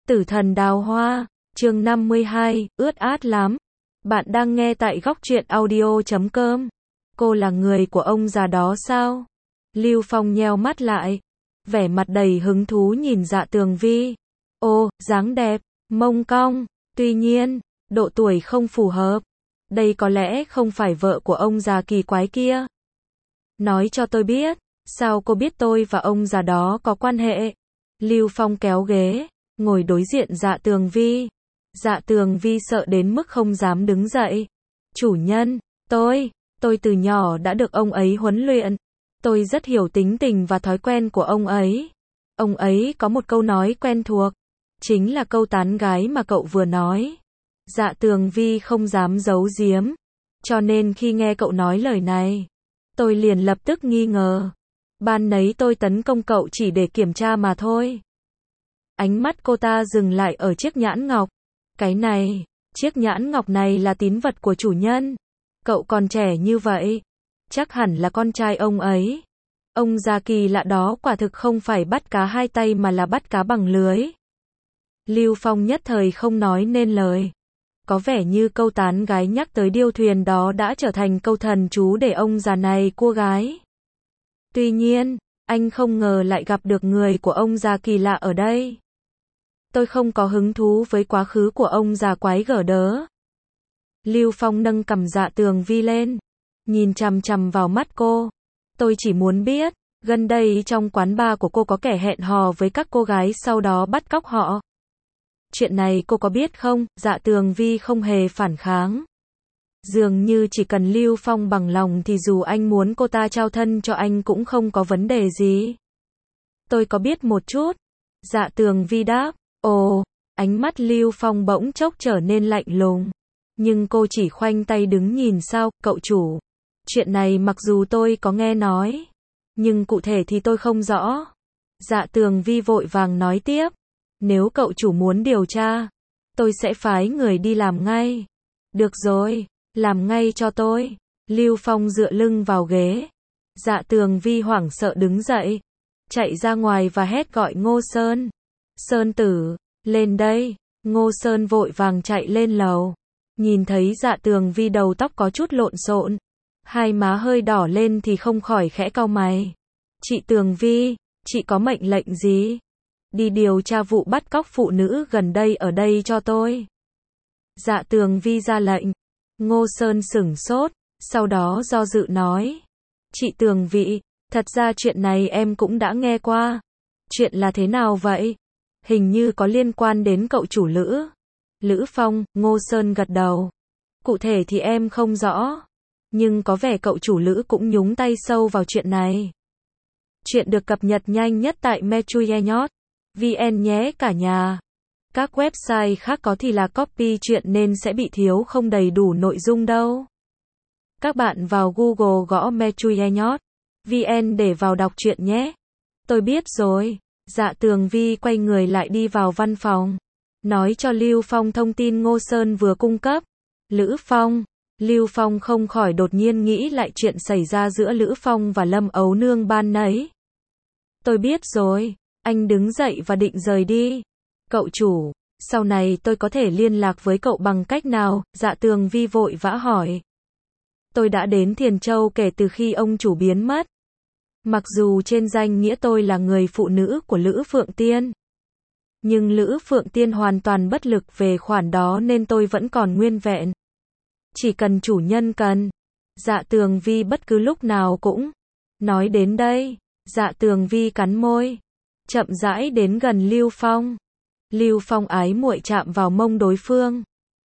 Tử thần đào hoa, chương 52, ướt át lắm. Bạn đang nghe tại góc truyện audio.com. Cô là người của ông già đó sao? Lưu Phong nheo mắt lại, vẻ mặt đầy hứng thú nhìn Dạ Tường Vi. Ô, dáng đẹp, mông cong, tuy nhiên, độ tuổi không phù hợp. Đây có lẽ không phải vợ của ông già kỳ quái kia. Nói cho tôi biết, sao cô biết tôi và ông già đó có quan hệ? Lưu Phong kéo ghế, ngồi đối diện Dạ Tường Vi. Dạ Tường Vi sợ đến mức không dám đứng dậy. Chủ nhân, tôi từ nhỏ đã được ông ấy huấn luyện. Tôi rất hiểu tính tình và thói quen của ông ấy. Ông ấy có một câu nói quen thuộc, chính là câu tán gái mà cậu vừa nói. Dạ Tường Vi không dám giấu giếm, cho nên khi nghe cậu nói lời này, tôi liền lập tức nghi ngờ. Ban nấy tôi tấn công cậu chỉ để kiểm tra mà thôi. Ánh mắt cô ta dừng lại ở chiếc nhãn ngọc. Cái này, chiếc nhãn ngọc này là tín vật của chủ nhân. Cậu còn trẻ như vậy, chắc hẳn là con trai ông ấy. Ông già kỳ lạ đó quả thực không phải bắt cá hai tay mà là bắt cá bằng lưới. Lưu Phong nhất thời không nói nên lời. Có vẻ như câu tán gái nhắc tới điêu thuyền đó đã trở thành câu thần chú để ông già này cua gái. Tuy nhiên, anh không ngờ lại gặp được người của ông già kỳ lạ ở đây. Tôi không có hứng thú với quá khứ của ông già quái gở đớ. Lưu Phong nâng cằm Dạ Tường Vi lên, nhìn chằm chằm vào mắt cô. Tôi chỉ muốn biết, gần đây trong quán bar của cô có kẻ hẹn hò với các cô gái sau đó bắt cóc họ. Chuyện này cô có biết không? Dạ Tường Vi không hề phản kháng. Dường như chỉ cần Lưu Phong bằng lòng thì dù anh muốn cô ta trao thân cho anh cũng không có vấn đề gì. Tôi có biết một chút. Dạ Tường Vi đáp. Ồ, ánh mắt Lưu Phong bỗng chốc trở nên lạnh lùng. Nhưng cô chỉ khoanh tay đứng nhìn sao, cậu chủ. Chuyện này mặc dù tôi có nghe nói, nhưng cụ thể thì tôi không rõ. Dạ Tường Vi vội vàng nói tiếp. Nếu cậu chủ muốn điều tra, tôi sẽ phái người đi làm ngay. Được rồi, làm ngay cho tôi. Lưu Phong dựa lưng vào ghế. Dạ Tường Vi hoảng sợ đứng dậy, chạy ra ngoài và hét gọi Ngô Sơn. Sơn tử, lên đây. Ngô Sơn vội vàng chạy lên lầu. Nhìn thấy Dạ Tường Vi đầu tóc có chút lộn xộn, hai má hơi đỏ lên thì không khỏi khẽ cau mày. Chị Tường Vi, chị có mệnh lệnh gì? Đi điều tra vụ bắt cóc phụ nữ gần đây ở đây cho tôi. Dạ Tường Vi ra lệnh. Ngô Sơn sửng sốt, sau đó do dự nói. Chị Tường Vi, thật ra chuyện này em cũng đã nghe qua. Chuyện là thế nào vậy? Hình như có liên quan đến cậu chủ Lữ. Lữ Phong, Ngô Sơn gật đầu. Cụ thể thì em không rõ, nhưng có vẻ cậu chủ Lữ cũng nhúng tay sâu vào chuyện này. Chuyện được cập nhật nhanh nhất tại metruyehnyot.vn nhé cả nhà. Các website khác có thì là copy chuyện nên sẽ bị thiếu không đầy đủ nội dung đâu. Các bạn vào Google gõ metruyehnyot.vn để vào đọc chuyện nhé. Tôi biết rồi. Dạ Tường Vi quay người lại đi vào văn phòng, nói cho Lưu Phong thông tin Ngô Sơn vừa cung cấp. Lữ Phong. Lưu Phong không khỏi đột nhiên nghĩ lại chuyện xảy ra giữa Lữ Phong và Lâm Ấu Nương ban nấy. Tôi biết rồi. Anh đứng dậy và định rời đi. Cậu chủ, sau này tôi có thể liên lạc với cậu bằng cách nào? Dạ Tường Vi vội vã hỏi. Tôi đã đến Thiền Châu kể từ khi ông chủ biến mất. Mặc dù trên danh nghĩa tôi là người phụ nữ của Lữ Phượng Tiên, nhưng Lữ Phượng Tiên hoàn toàn bất lực về khoản đó nên tôi vẫn còn nguyên vẹn. Chỉ cần chủ nhân cần. Dạ Tường Vi bất cứ lúc nào cũng. Nói đến đây, Dạ Tường Vi cắn môi, chậm rãi đến gần Lưu Phong. Lưu Phong ái muội chạm vào mông đối phương.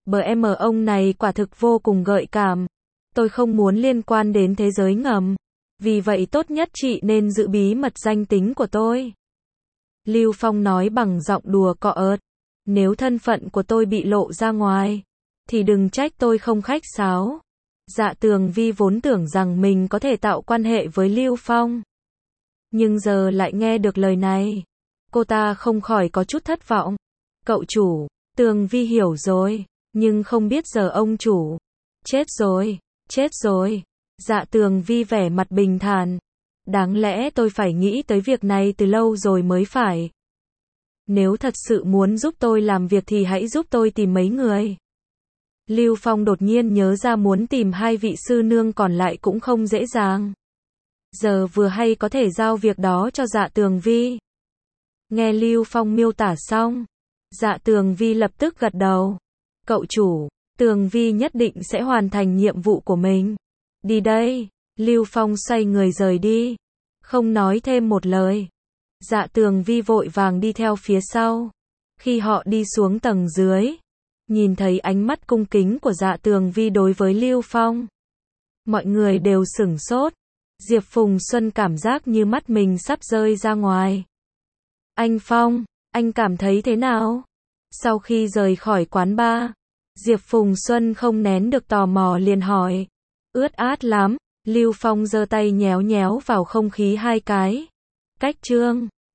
Ông này quả thực vô cùng gợi cảm. Tôi không muốn liên quan đến thế giới ngầm. Vì vậy tốt nhất chị nên giữ bí mật danh tính của tôi. Lưu Phong nói bằng giọng đùa cợt ợt. Nếu thân phận của tôi bị lộ ra ngoài, thì đừng trách tôi không khách sáo. Dạ Tường Vi vốn tưởng rằng mình có thể tạo quan hệ với Lưu Phong, nhưng giờ lại nghe được lời này, cô ta không khỏi có chút thất vọng. Cậu chủ, Tường Vi hiểu rồi, nhưng không biết giờ ông chủ. Chết rồi, chết rồi. Dạ Tường Vi vẻ mặt bình thản. Đáng lẽ tôi phải nghĩ tới việc này từ lâu rồi mới phải. Nếu thật sự muốn giúp tôi làm việc thì hãy giúp tôi tìm mấy người. Lưu Phong đột nhiên nhớ ra muốn tìm 2 vị sư nương còn lại cũng không dễ dàng. Giờ vừa hay có thể giao việc đó cho Dạ Tường Vi. Nghe Lưu Phong miêu tả xong, Dạ Tường Vi lập tức gật đầu. Cậu chủ, Tường Vi nhất định sẽ hoàn thành nhiệm vụ của mình. Đi đây, Lưu Phong xoay người rời đi, không nói thêm một lời. Dạ Tường Vi vội vàng đi theo phía sau. Khi họ đi xuống tầng dưới, nhìn thấy ánh mắt cung kính của Dạ Tường Vi đối với Lưu Phong, mọi người đều sửng sốt. Diệp Phùng Xuân cảm giác như mắt mình sắp rơi ra ngoài. Anh Phong, anh cảm thấy thế nào? Sau khi rời khỏi quán bar, Diệp Phùng Xuân không nén được tò mò liền hỏi. Ướt át lắm. Lưu Phong giơ tay nhéo nhéo vào không khí 2 cái. Cách trương.